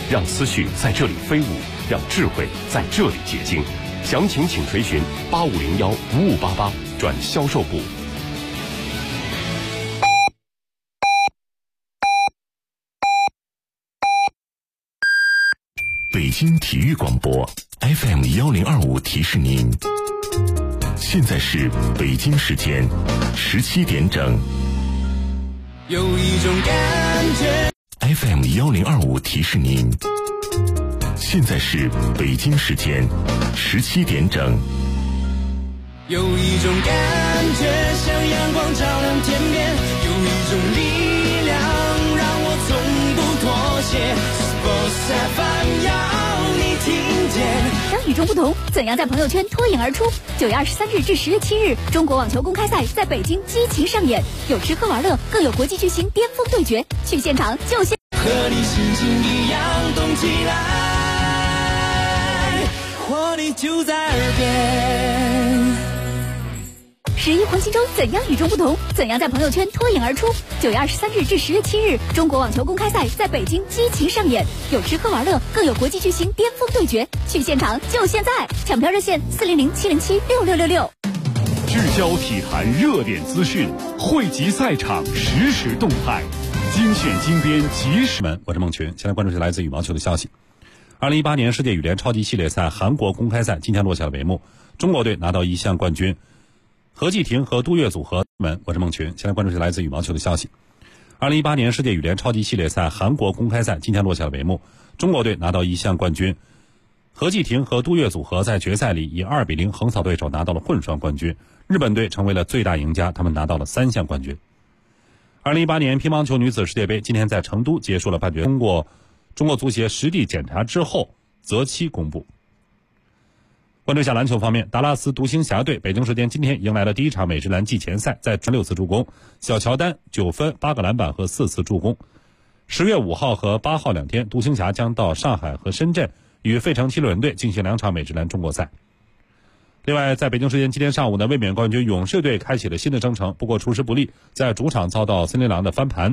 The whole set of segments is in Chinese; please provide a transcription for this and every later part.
让思绪在这里飞舞，让智慧在这里结晶。详情请垂询8501-5588转销售部。 北京体育广播 FM1025提示您，现在是北京时间17点整。 有一种感觉 FM1025提示您，现在是北京时间17点整。 有一种感觉像阳光照亮天边，有一种力量让我从不妥协。Sports FM 要你听见。 将与众不同，怎样在朋友圈脱颖而出？9月23日至10月7日，中国网球公开赛在北京激情上演，有吃喝玩乐，更有国际巨星巅峰对决。去现场就现。 和你心情一样动起来，活力就在耳边。 11黄金周怎样与众不同？怎样在朋友圈脱颖而出？9月23日至10月7日，中国网球公开赛在北京激情上演，有吃喝玩乐，更有国际巨星巅峰对决。去现场就现在，抢票热线400-707-6666。 聚焦体坛热点资讯，汇集赛场实时动态，精选精编及时们。 我是孟群，现在关注是来自羽毛球的消息。2018年世界羽联超级系列赛韩国公开赛今天落下了帷幕，中国队拿到一项冠军。何继廷和杜月组合们，我是孟群，现在关注是来自羽毛球的消息。2018年世界羽联超级系列赛韩国公开赛今天落下了帷幕，中国队拿到一项冠军。何继廷和杜月组合在决赛里以2-0横扫对手，拿到了混双冠军。日本队成为了最大赢家，他们拿到了3项冠军。2018年乒乓球女子世界杯今天在成都结束了半决赛，通过中国足协实地检查之后择期公布。关注一下篮球方面，达拉斯独行侠队北京时间今天迎来了第一场美职篮季前赛，在6次助攻，小乔丹9分8个篮板和4次助攻。10月5号和8号2天，独行侠将到上海和深圳与费城七六人队进行2场美职篮中国赛。另外，在北京时间今天上午呢，卫冕冠军勇士队开启了新的征程，不过出师不利，在主场遭到森林狼的翻盘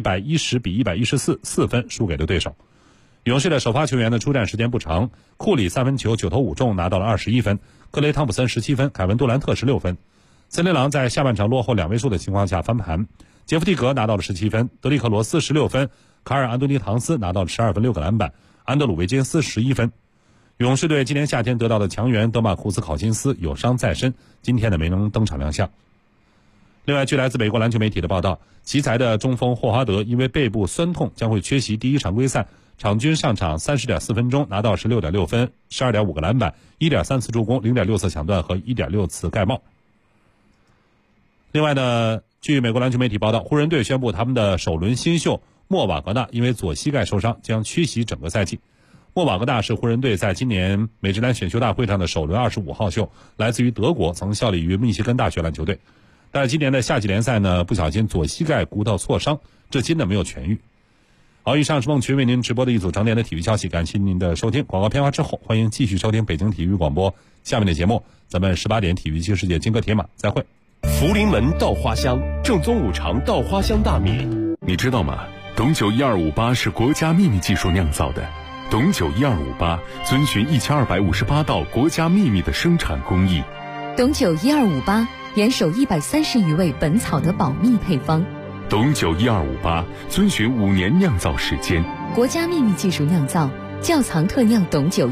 ，110-114， 4分输给了对手。勇士的首发球员的出战时间不长，库里3分球9投5中拿到了21分，克雷汤普森17分，凯文杜兰特16分。森林狼在下半场落后2位数的情况下翻盘，杰夫蒂格拿到了17分，德里克罗斯16分，卡尔安东尼唐斯拿到了12分6个篮板，安德鲁维金斯11分。勇士队今年夏天得到的强援德马库斯考辛斯有伤在身，今天呢没能登场亮相。另外，据来自美国篮球媒体的报道，奇才的中锋霍华德因为背部酸痛将会缺席第一场规赛，场均上场30.4分钟，拿到16.6分，12.5个篮板，1.3次助攻，0.6次抢断和1.6次盖帽。另外呢，据美国篮球媒体报道，湖人队宣布他们的首轮新秀莫瓦格纳因为左膝盖受伤将缺席整个赛季。莫瓦格纳是湖人队在今年美职篮选秀大会上的首轮25号秀，来自于德国，曾效力于密歇根大学篮球队。但是今年的夏季联赛呢，不小心左膝盖骨头挫伤，至今呢没有痊愈。好，以上是孟群为您直播的一组整点的体育消息，感谢您的收听。广告片花之后，欢迎继续收听北京体育广播下面的节目，咱们18点体育新世界金戈铁马再会。 福临门稻花香，正宗五常稻花香大米。 你知道吗？董酒1258是国家秘密技术酿造的。董酒1258遵循1258道国家秘密的生产工艺。 董酒1258严守130余味本草的保密配方。 董酒1258遵循5年酿造时间， 国家秘密技术酿造，窖藏特酿董酒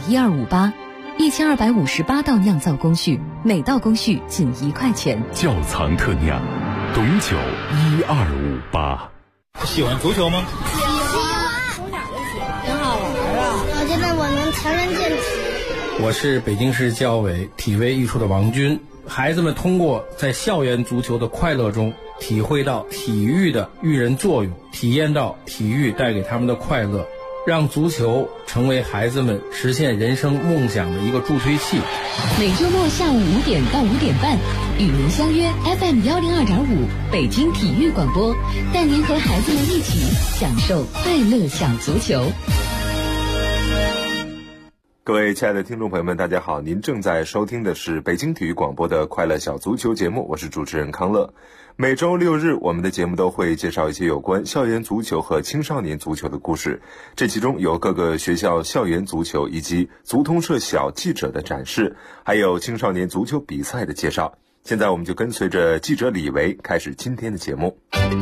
1258，1258道酿造工序，每道工序仅1块钱。 窖藏特酿，董酒1258。 喜欢足球吗？ 喜欢，从小就喜欢，挺好玩啊！我觉得我能强身健体。 我是北京市教委体卫艺术的王军。孩子们通过在校园足球的快乐中，体会到体育的育人作用，体验到体育带给他们的快乐，让足球成为孩子们实现人生梦想的一个助推器。 每周末下午5点到5点半，与您相约 FM102.5北京体育广播，带您和孩子们一起享受快乐小足球。 各位亲爱的听众朋友们，大家好，您正在收听的是北京体育广播的快乐小足球节目，我是主持人康乐。每周6日，我们的节目都会介绍一些有关校园足球和青少年足球的故事，这其中有各个学校校园足球以及足通社小记者的展示，还有青少年足球比赛的介绍。现在我们就跟随着记者李维开始今天的节目。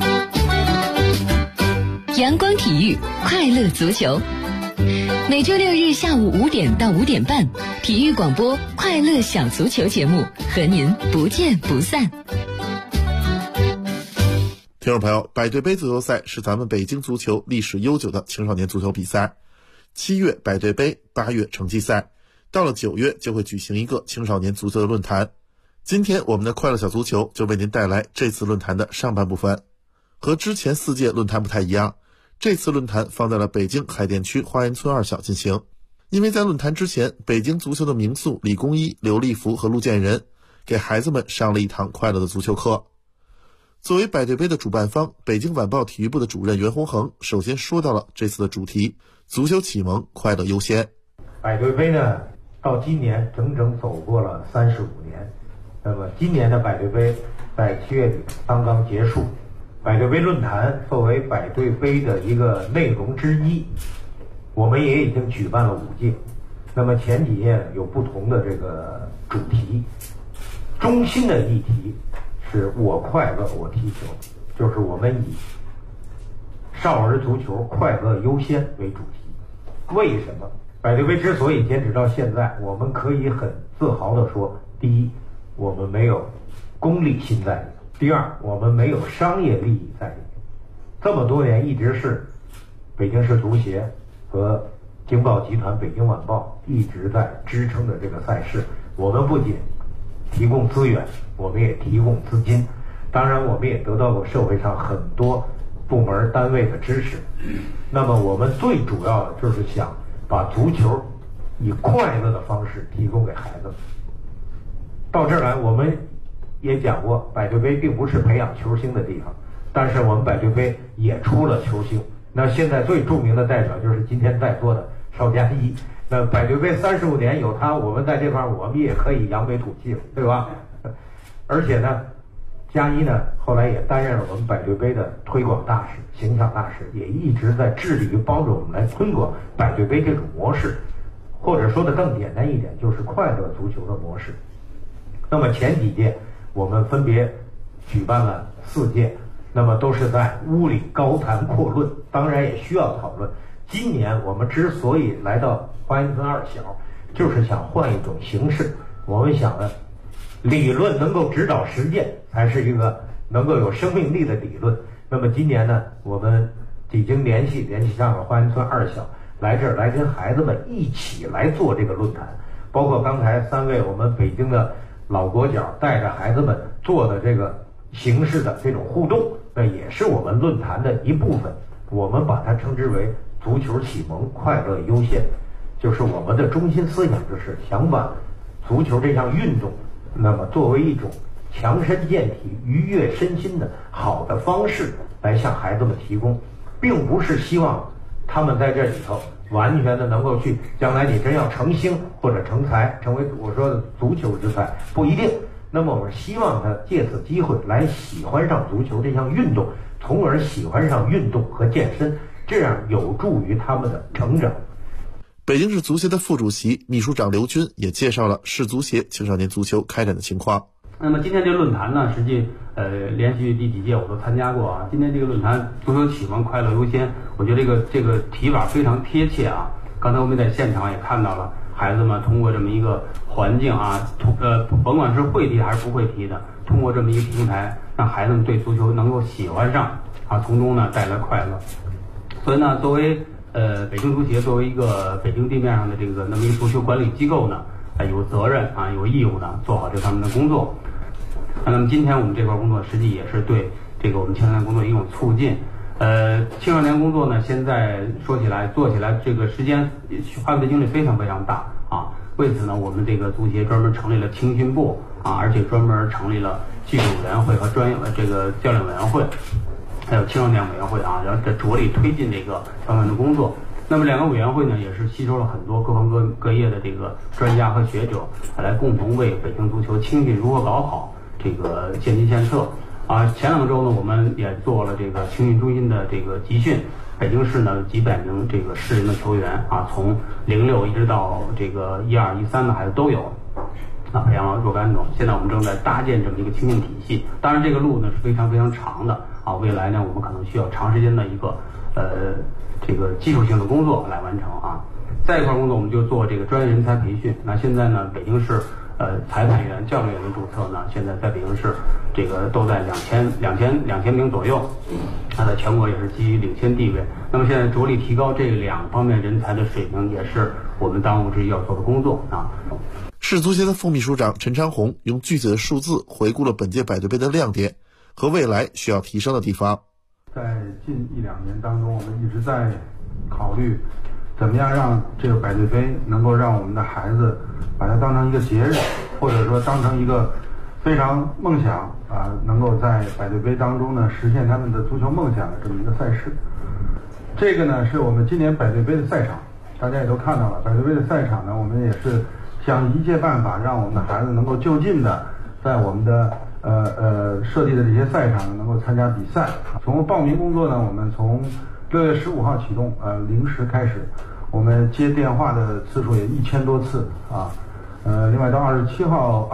阳光体育，快乐足球。每周6日下午5点到5点半，体育广播快乐小足球节目和您不见不散。 听众朋友，百对杯足球赛是咱们北京足球历史悠久的青少年足球比赛。7月百对杯，8月成绩赛，到了9月就会举行一个青少年足球的论坛。今天我们的快乐小足球就为您带来这次论坛的上半部分。和之前4届论坛不太一样，这次论坛放在了北京海淀区花园村2小进行。因为在论坛之前，北京足球的名宿李公一、刘立福和陆建仁给孩子们上了一堂快乐的足球课。作为百对杯的主办方，北京晚报体育部的主任袁宏恒首先说到了这次的主题：足球启蒙，快乐优先。 百对杯呢，到今年整整走过了35年。那么今年的百对杯在7月底刚刚结束。百对杯论坛作为百对杯的一个内容之一，我们也已经举办了5届。那么前几届有不同的这个主题，中心的议题是我快乐我踢球，就是我们以少儿足球快乐优先为主题。为什么百对杯之所以坚持到现在，我们可以很自豪地说，第一，我们没有功利心在里；第二，我们没有商业利益在里面。这么多年一直是北京市足协和京报集团、北京晚报一直在支撑着这个赛事。我们不仅提供资源，我们也提供资金，当然我们也得到过社会上很多部门单位的支持。那么我们最主要的就是想把足球以快乐的方式提供给孩子们。到这儿来，我们也讲过，百对杯并不是培养球星的地方，但是我们百对杯也出了球星。那现在最著名的代表就是今天在座的邵佳一。那百对杯35年有他，我们在这块我们也可以扬眉吐气了，对吧？而且呢，佳一呢后来也担任了我们百对杯的推广大使、形象大使，也一直在致力于帮助我们来推广百对杯这种模式，或者说的更简单一点，就是快乐足球的模式。那么前几届我们分别举办了4届，那么都是在屋里高谈阔论，当然也需要讨论。今年我们之所以来到花园村2小，就是想换一种形式。我们想呢，理论能够指导实践，才是一个能够有生命力的理论。那么今年呢，我们已经联系上了花园村2小，来这儿来跟孩子们一起来做这个论坛。包括刚才3位我们北京的老国脚带着孩子们做的这个形式的这种互动，那也是我们论坛的一部分。我们把它称之为足球启蒙，快乐优先，就是我们的中心思想，就是想把足球这项运动，那么作为一种强身健体、愉悦身心的好的方式来向孩子们提供，并不是希望他们在这里头完全的能够去将来你真要成星或者成才，成为我说的足球之才，不一定。那么我们希望他借此机会来喜欢上足球这项运动，从而喜欢上运动和健身，这样有助于他们的成长。 北京市足协的副主席、秘书长刘军也介绍了市足协青少年足球开展的情况。 那么今天这个论坛呢，实际连续第几届我都参加过啊。今天这个论坛足球启蒙，快乐优先，我觉得这个提法非常贴切啊。刚才我们在现场也看到了，孩子们通过这么一个环境啊，甭管是会踢还是不会踢的，通过这么一个平台，让孩子们对足球能够喜欢上啊，从中呢带来快乐。所以呢，作为北京足协作为一个北京地面上的这个那么一个足球管理机构呢，有责任啊，有义务呢做好这方面的工作。那么今天我们这块工作实际也是对这个我们青少年工作一种促进。青少年工作呢，现在说起来做起来这个时间花费的精力非常非常大啊。为此呢，我们这个足协专门成立了青训部啊，而且专门成立了技术委员会和专业这个教练委员会，还有青少年委员会啊，然后着力推进这个方面的工作。 那么2个委员会呢，也是吸收了很多各行各业的这个专家和学者，来共同为北京足球青训如何搞好这个献计献策。前2周呢，我们也做了这个青训中心的这个集训，北京市呢几百名这个适龄的球员从06一直到这个12、13的孩子都有。培养若干种。现在我们正在搭建这么一个青训体系，当然这个路呢是非常非常长的未来呢我们可能需要长时间的一个这个技术性的工作来完成再一块工作我们就做这个专业人才培训。那现在呢北京市裁判员、教练员的注册呢，现在在北京市这个都在2000名左右，它在全国也是居于领先地位。那么现在着力提高这2方面人才的水平，也是我们当务之急要做的工作市足协的副秘书长陈长红用具体的数字回顾了本届百对杯的亮点和未来需要提升的地方。 在近1-2年当中，我们一直在考虑怎么样让这个百对杯能够让我们的孩子把它当成一个节日，或者说当成一个非常梦想能够在百对杯当中呢实现他们的足球梦想的这么一个赛事。这个呢是我们今年百对杯的赛场，大家也都看到了，百对杯的赛场呢，我们也是想一切办法让我们的孩子能够就近的在我们的设立的这些赛场能够参加比赛。从报名工作呢，我们从6月15号启动，0时开始，我们接电话的次数也1000多次另外到27号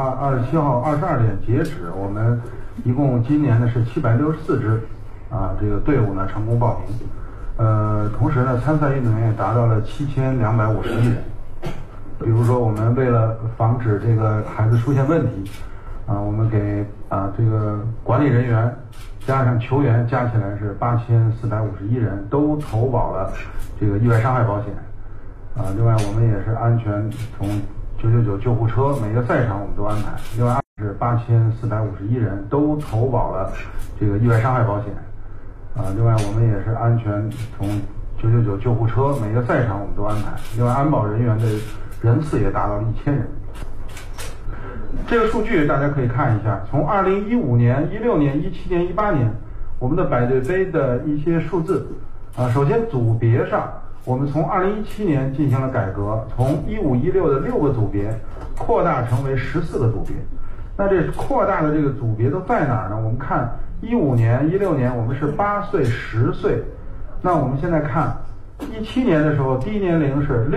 22点截止，我们一共今年呢是764支这个队伍呢成功报名。同时呢，参赛运动员也达到了7251人。比如说，我们为了防止这个孩子出现问题我们给这个管理人员加上球员加起来是8451人，都投保了这个意外伤害保险另外我们也是安全从999救护车，每个赛场我们都安排。另外是8451人都投保了这个意外伤害保险另外我们也是安全从999救护车，每个赛场我们都安排。另外安保人员的人次也达到了1000人。这个数据大家可以看一下，从2015年、16年、17年、18年，我们的百对杯的一些数字首先组别上，我们从2017年进行了改革，从15、16的6个组别扩大成为14个组别。那这扩大的这个组别都在哪儿呢？我们看15年、16年我们是8岁、10岁，那我们现在看17年的时候，低年龄是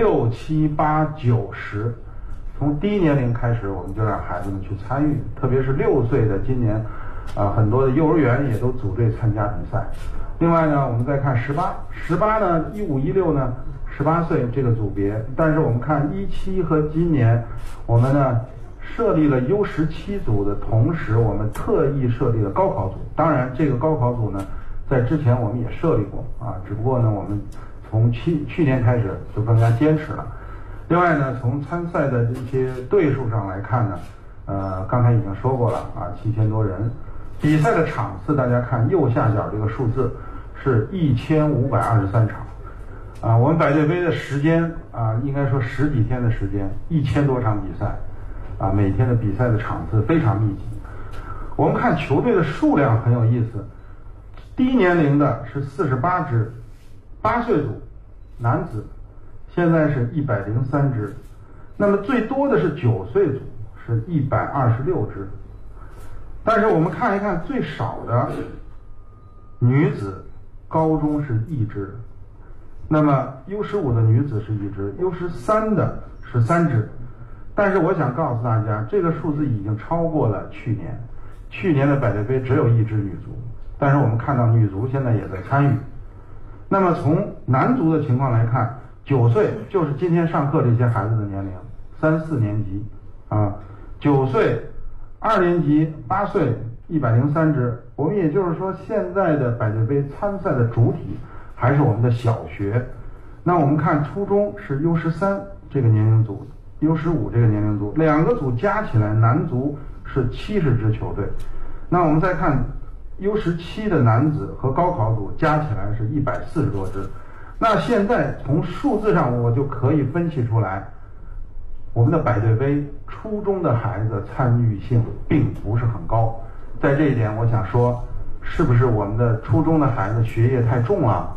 6、7、8、9、10。从低年龄开始，我们就让孩子们去参与，特别是6岁的，今年很多的幼儿园也都组队参加比赛。另外呢，我们再看18呢，15、16呢，18岁这个组别，但是我们看17和今年，我们呢设立了 U17 组的同时，我们特意设立了高考组。当然，这个高考组呢，在之前我们也设立过只不过呢，我们从去年开始就更加坚持了。另外呢，从参赛的这些队数上来看呢，刚才已经说过了7000多人。比赛的场次，大家看右下角这个数字是1523场我们百对杯的时间应该说10几天的时间，1000多场比赛每天的比赛的场次非常密集。我们看球队的数量很有意思，低年龄的是48支，8岁组男子现在是103支，那么最多的是9岁组是126支。但是我们看一看最少的女子高中是1支，那么 U15 的女子是1支， U13 的是3支。但是我想告诉大家，这个数字已经超过了去年。去年的百对杯只有1支女足，但是我们看到女足现在也在参与。那么从男足的情况来看，9岁就是今天上课这些孩子的年龄，3、4年级9岁2年级8岁103支。我们也就是说，现在的百对杯参赛的主体还是我们的小学。那我们看初中是 U13 这个年龄组，U15 这个年龄组，2个组加起来男足是70支球队。那我们再看 U17 的男子和高考组加起来是140多支。那现在从数字上我就可以分析出来，我们的百对杯初中的孩子参与性并不是很高。在这一点我想说，是不是我们的初中的孩子学业太重了，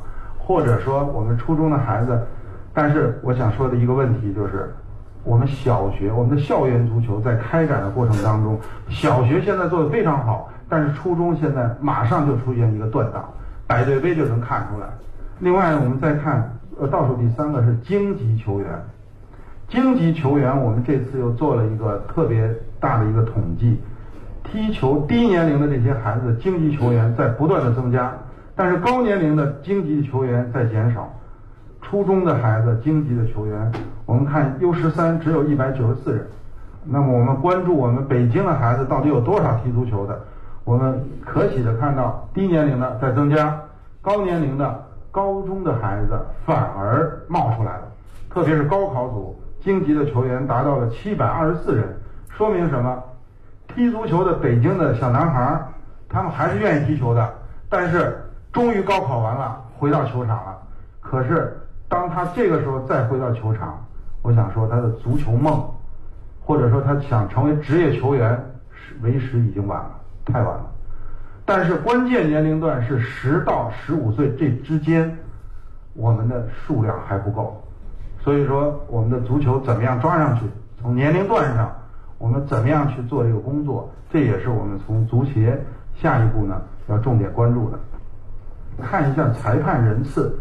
或者说我们初中的孩子。但是我想说的一个问题就是，我们小学我们的校园足球在开展的过程当中，小学现在做得非常好，但是初中现在马上就出现一个断档，百对杯就能看出来。另外我们再看倒数第3个是京级球员。京级球员我们这次又做了一个特别大的一个统计，踢球低年龄的这些孩子京级球员在不断的增加，但是高年龄的京级球员在减少。初中的孩子京级的球员，我们看 U13 只有194人。那么我们关注我们北京的孩子到底有多少踢足球的，我们可喜的看到低年龄的在增加，高年龄的高中的孩子反而冒出来了，特别是高考组京级的球员达到了724人，说明什么？踢足球的北京的小男孩他们还是愿意踢球的，但是终于高考完了回到球场了，可是当他这个时候再回到球场，我想说他的足球梦，或者说他想成为职业球员，为时已经晚了，太晚了。但是关键年龄段是10到15岁这之间，我们的数量还不够。所以说我们的足球怎么样抓上去，从年龄段上我们怎么样去做这个工作，这也是我们从足协下一步呢要重点关注的。看一下裁判人次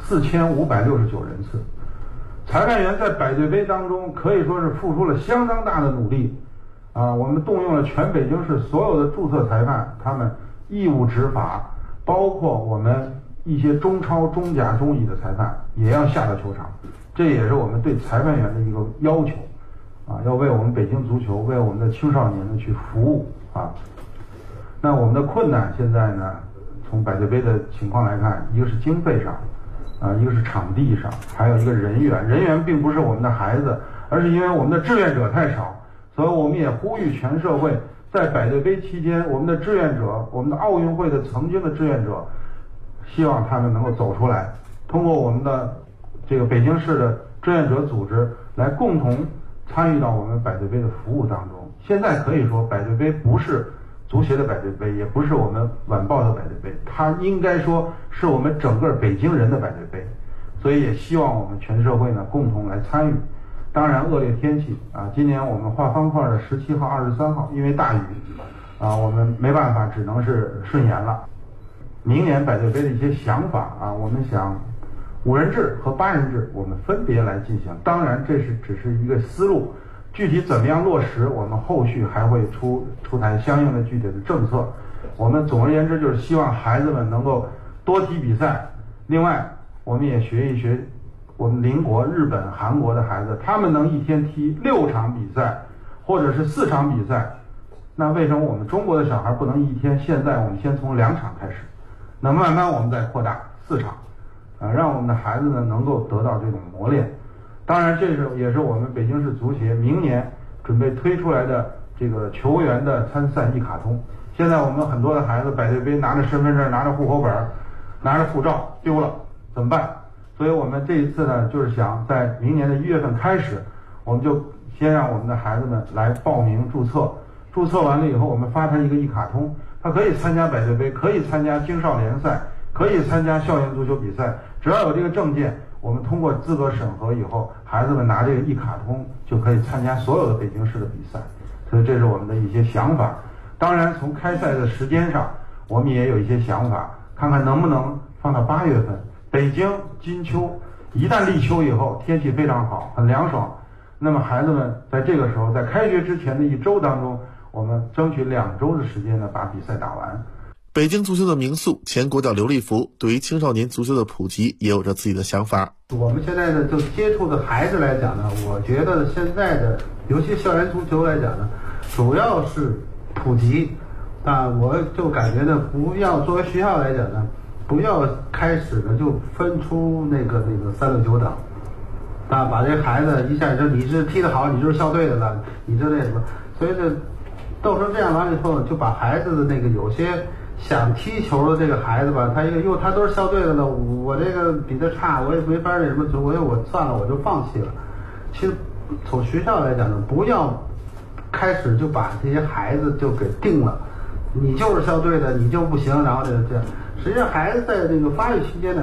，4569人次。裁判员在百对杯当中可以说是付出了相当大的努力啊！我们动用了全北京市所有的注册裁判，他们义务执法，包括我们一些中超、中甲、中乙的裁判也要下到球场，这也是我们对裁判员的一个要求啊！要为我们北京足球、为我们的青少年呢去服务啊！那我们的困难现在呢，从百对杯的情况来看，一个是经费上。一个是场地上，还有一个人员。人员并不是我们的孩子，而是因为我们的志愿者太少，所以我们也呼吁全社会，在百对杯期间，我们的志愿者，我们的奥运会的曾经的志愿者，希望他们能够走出来，通过我们的这个北京市的志愿者组织来共同参与到我们百对杯的服务当中。现在可以说，百对杯不是足协的百对杯，也不是我们晚报的百对杯，它应该说是我们整个北京人的百对杯，所以也希望我们全社会呢共同来参与。当然恶劣天气啊，今年我们画方块的17号、23号因为大雨啊，我们没办法，只能是顺延了。明年百对杯的一些想法啊，我们想5人制和8人制我们分别来进行，当然这是只是一个思路。具体怎么样落实，我们后续还会出台相应的具体的政策。我们总而言之就是希望孩子们能够多踢比赛。另外，我们也学一学我们邻国日本、韩国的孩子，他们能一天踢6场比赛，或者是4场比赛。那为什么我们中国的小孩不能一天？现在我们先从2场开始，那慢慢我们再扩大4场，让我们的孩子呢能够得到这种磨练。当然，这也是我们北京市足协明年准备推出来的这个球员的参赛一卡通。现在我们很多的孩子百对杯拿着身份证、拿着户口本、拿着护照丢了，怎么办？所以我们这一次呢，就是想在明年的1月份开始，我们就先让我们的孩子们来报名注册，注册完了以后，我们发他一个一卡通，他可以参加百对杯，可以参加青少联赛，可以参加校园足球比赛，只要有这个证件。我们通过资格审核以后，孩子们拿这个一卡通就可以参加所有的北京市的比赛，所以这是我们的一些想法。当然，从开赛的时间上，我们也有一些想法，看看能不能放到8月份。北京金秋一旦立秋以后，天气非常好，很凉爽，那么孩子们在这个时候，在开学之前的1周当中，我们争取2周的时间呢，把比赛打完。 北京足球的名宿前国脚刘立福对于青少年足球的普及也有着自己的想法。 我们现在呢，就接触的孩子来讲呢，我觉得现在的尤其校园足球来讲呢，主要是普及啊，我就感觉呢，不要作为学校来讲呢，不要开始呢就分出那个3、6、9等啊，把这孩子一下就你是踢得好，你就是校队的了，你就那什么，所以这到时候这样完了以后，就把孩子的那个有些想踢球的这个孩子吧，他都是校队的了，我这个比他差，我也没法那什么，我算了，我就放弃了。其实从学校来讲呢，不要开始就把这些孩子就给定了，你就是校队的，你就不行，然后这样。实际上孩子在这个发育期间呢，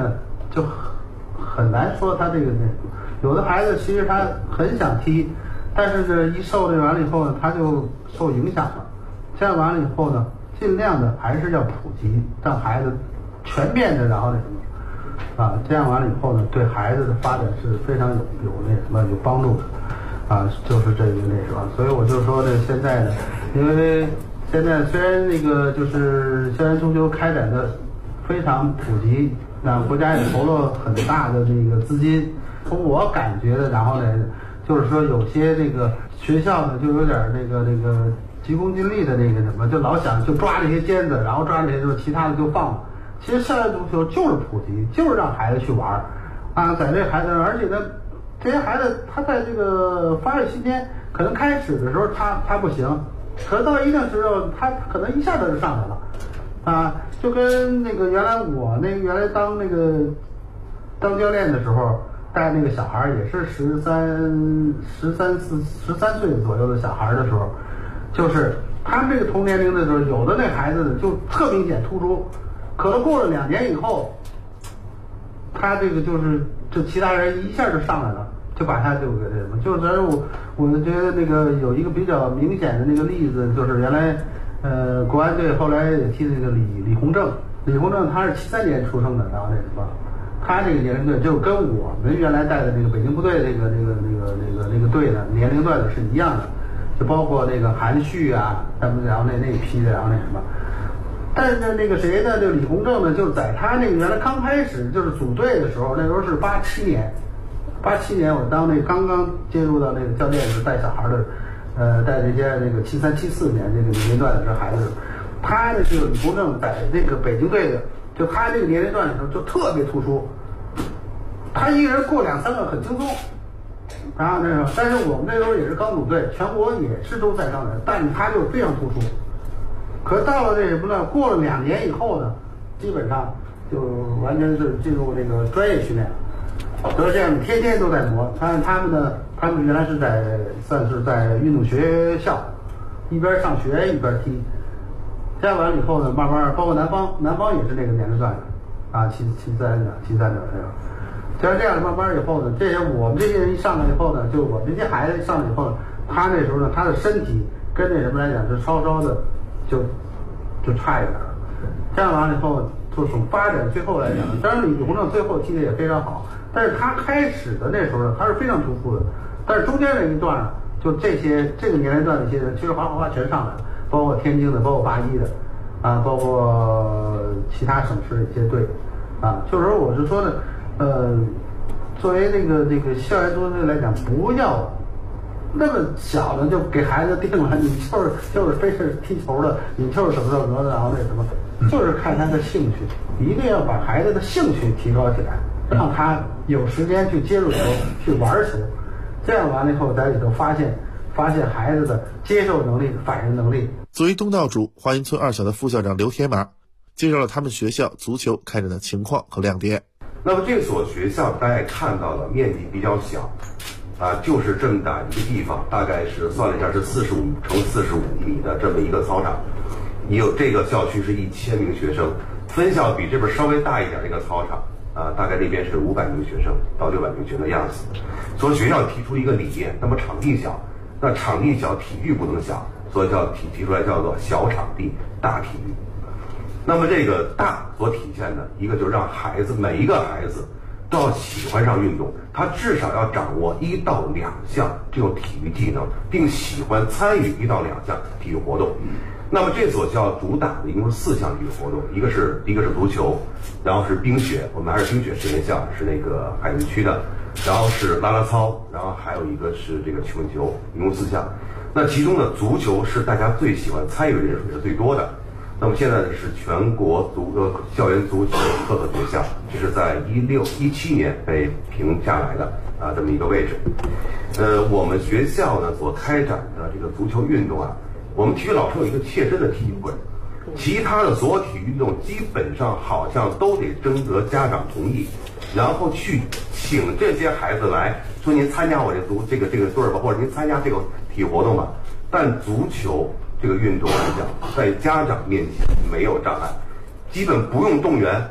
就很难说他这个有的孩子其实他很想踢，但是这一受这完了以后呢，他就受影响了。这样完了以后呢，尽量的还是要普及，让孩子全面的，然后那什么啊，这样完了以后呢，对孩子的发展是非常有那什么有帮助的啊，就是这个那什么。所以我就说这现在呢，因为现在虽然那个就是校园足球开展的非常普及，那国家也投了很大的这个资金。从我感觉的，然后呢，就是说有些这个学校呢，就有点那个急功近利的那个什么，就老想就抓这些尖子，然后抓这些就是其他的就放了。其实校园足球就是普及，就是让孩子去玩啊，在这孩子，而且呢，这些孩子他在这个发育期间，可能开始的时候他不行，可是到一定时候他可能一下子就上来了啊，就跟那个原来当教练的时候。带那个小孩也是13岁左右的小孩的时候，就是他们这个同年龄的时候，有的那孩子就特明显突出，可能过了2年以后，他这个就其他人一下就上来了，就把他就给这什么，就是我觉得那个有一个比较明显的那个例子，就是原来国安队后来也踢那个李洪正他是73年出生的，然后那什么。他这个年龄段就跟我们原来带的那个北京部队那个队的年龄段的是一样的，就包括那个韩旭啊，他们然后那一批的，然后那什么。但是那个谁呢，就李洪正呢，就是在他那个原来刚开始就是组队的时候，那时候是87年我当那刚刚接入到那个教练是带小孩的，带这些那个73、74年这个年龄段的这孩子，他呢就李洪正在那个北京队的。就他这个年龄段的时候就特别突出，他一个人过2、3个很轻松，然后但是我们那时候也是刚组队，全国也是都在上的，但是他就非常突出。可到了这什么呢？过了2年以后呢，基本上就完全是进入这个专业训练了。就是这样，天天都在磨。他们原来是算是在运动学校，一边上学一边踢。这样完了以后呢，慢慢包括南方也是那个年龄段的啊，73的这样。就是这样慢慢以后呢，我们这些人一上来以后呢，就我们这些孩子上来以后呢，他那时候呢，他的身体跟那什么来讲，是稍稍的就差一点了。这样完了以后，就从发展最后来讲，当然李洪正最后踢的也非常好，但是他开始的那时候呢，他是非常突出的，但是中间那一段呢，就这个年龄段的一些人，其实哗全上来了。包括天津的，包括81的，啊，包括其他省市的一些队，啊，就是说我是说呢，作为那个校园足球来讲，不要那么小的就给孩子定了，你就是非是踢球的，你就是怎么的，然后那什么，就是看他的兴趣，一定要把孩子的兴趣提高起来，让他有时间去接触球，去玩球，这样完了以后在里头发现孩子的接受能力、反应能力。 作为东道主，华阴村2小的副校长刘铁马介绍了他们学校足球开展的情况和亮点。 那么这所学校大家也看到了，面积比较小，就是这么大一个地方，大概是算了一下是45乘45米的这么一个操场。有这个校区是1000名学生，分校比这边稍微大一点的一个操场。大概那边是500名学生到600名学生的样子。所以学校提出一个理念，那么场地小，那场地小，体育不能小，所以提出来叫做小场地大体育。那么这个大所体现的一个就是让每一个孩子都要喜欢上运动，他至少要掌握1到2项这种体育技能，并喜欢参与1到2项体育活动。那么这所学校主打的一共是4项体育活动，一个是足球，然后是冰雪，我们还是冰雪实验校，是那个海淀区的，然后是拉操，然后还有一个是这个曲棍球，一共4项。那其中呢，足球是大家最喜欢参与人数也是最多的。那么现在呢是全国校园足球特色学校，这是在17年被评下来的这么一个位置。我们学校呢所开展的这个足球运动我们体育老师有一个切身的体会，其他的所有体育运动基本上好像都得征得家长同意，然后去请这些孩子来说您参加我这个队吧，或者您参加这个体育活动吧。但足球这个运动来讲，在家长面前没有障碍，基本不用动员，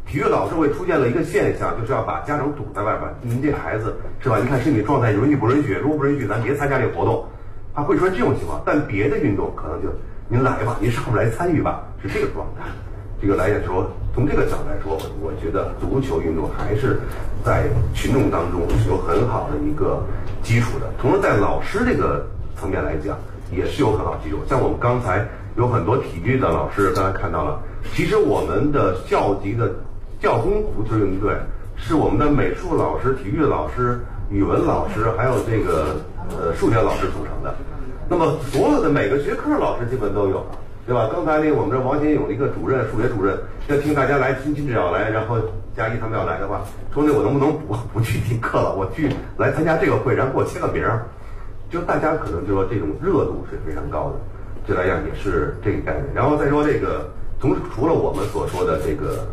体育老师会出现了一个现象，就是要把家长堵在外边。您这孩子是吧？你看身体状态允许不允许？如果不允许，咱别参加这个活动。啊，会出现这种情况。但别的运动可能就您来吧，您上不来参与吧，是这个状态。这个来说，从这个角度来说，我觉得足球运动还是在群众当中是有很好的一个基础的。同时，在老师这个层面来讲，也是有很好基础。像我们刚才有很多体育的老师，刚才看到了，其实我们的校级的教工足球运动队是我们的美术老师、体育老师、语文老师，还有这个数学老师组成的。那么所有的每个学科老师基本都有，对吧？刚才我们这王先勇的一个主任，数学主任，要听大家来，今天要来，然后佳一他们要来的话，说那我能不能不去听课了，我去来参加这个会，然后给我签个名儿。就大家可能就说这种热度是非常高的，这来讲也是这个概念。然后再说这个，除了我们所说的这个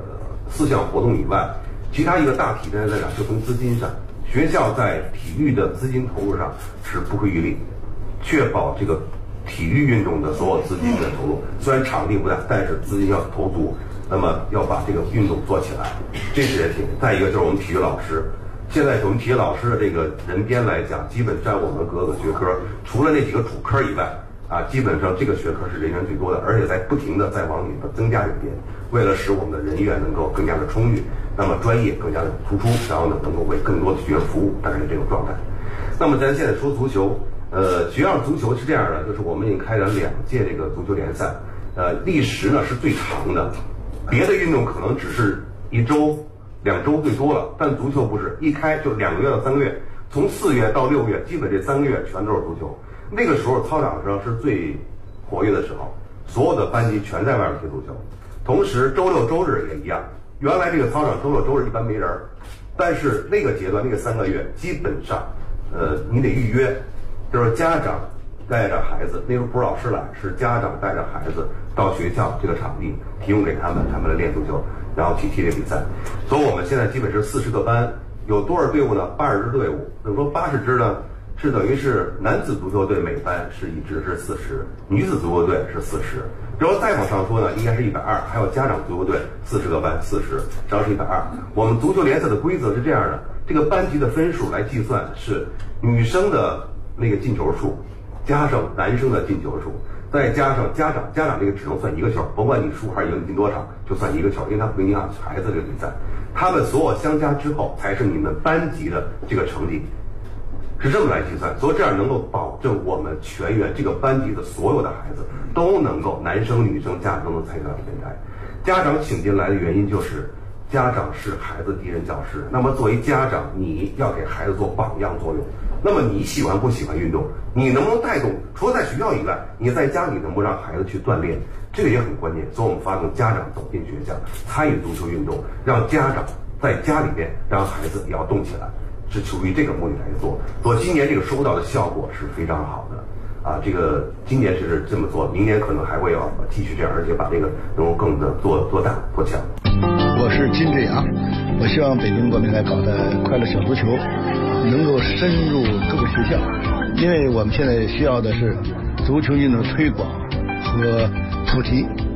4项活动以外，其他一个大体呢在哪？就从资金上，学校在体育的资金投入上是不遗余力，确保这个体育运动的所有资金的投入。虽然场地不大，但是资金要投足，那么要把这个运动做起来，这是也挺。再一个就是我们体育老师。现在我们体育老师的这个人编来讲，基本占我们各个学科，除了那几个主科以外，基本上这个学科是人员最多的，而且在不停的在往里边增加人编，为了使我们的人员能够更加的充裕，那么专业更加的突出，然后呢能够为更多的学员服务，大概是这种状态。那么咱现在说足球，学校足球是这样的，就是我们已经开展2届这个足球联赛，历时呢是最长的，别的运动可能只是1周。2周最多了，但足球不是，一开就2个月到3个月，从4月到6月，基本这3个月全都是足球。那个时候操场上是最活跃的时候，所有的班级全在外面踢足球。同时周六周日也一样，原来这个操场周六周日一般没人，但是那个阶段那个3个月基本上，你得预约，就是家长带着孩子，那时候不是老师来，是家长带着孩子到学校这个场地提供给他们来练足球。然后踢这个比赛，所以我们现在基本是40个班，有多少队伍呢？80支队伍。等于说80支呢，是等于是男子足球队每班是1支是40，女子足球队是40。然后再往上说呢，应该是120，还有家长足球队40个班40，然后是120。我们足球联赛的规则是这样的，这个班级的分数来计算是女生的那个进球数，加上男生的进球数。再加上家长这个只能算1个球，甭管你输还是赢，你进多少就算1个球，因为它不影响孩子这个比赛。他们所有相加之后才是你们班级的这个成绩，是这么来计算。所以这样能够保证我们全员这个班级的所有的孩子都能够，男生女生家长都能参与到比赛。家长请进来的原因就是家长是孩子第一任教师，那么作为家长，你要给孩子做榜样作用。那么你喜欢不喜欢运动？你能不能带动？除了在学校以外，你在家里能不能让孩子去锻炼？这个也很关键。所以我们发动家长走进学校，参与足球运动，让家长在家里边让孩子也要动起来，是出于这个目的来做。所以今年这个收到的效果是非常好的。这个今年是这么做，明年可能还会要继续这样，而且把这个能够更的做大做强。 我是金志阳，我希望北京国民来搞的快乐小足球能够深入各个学校，因为我们现在需要的是足球运动推广和普及。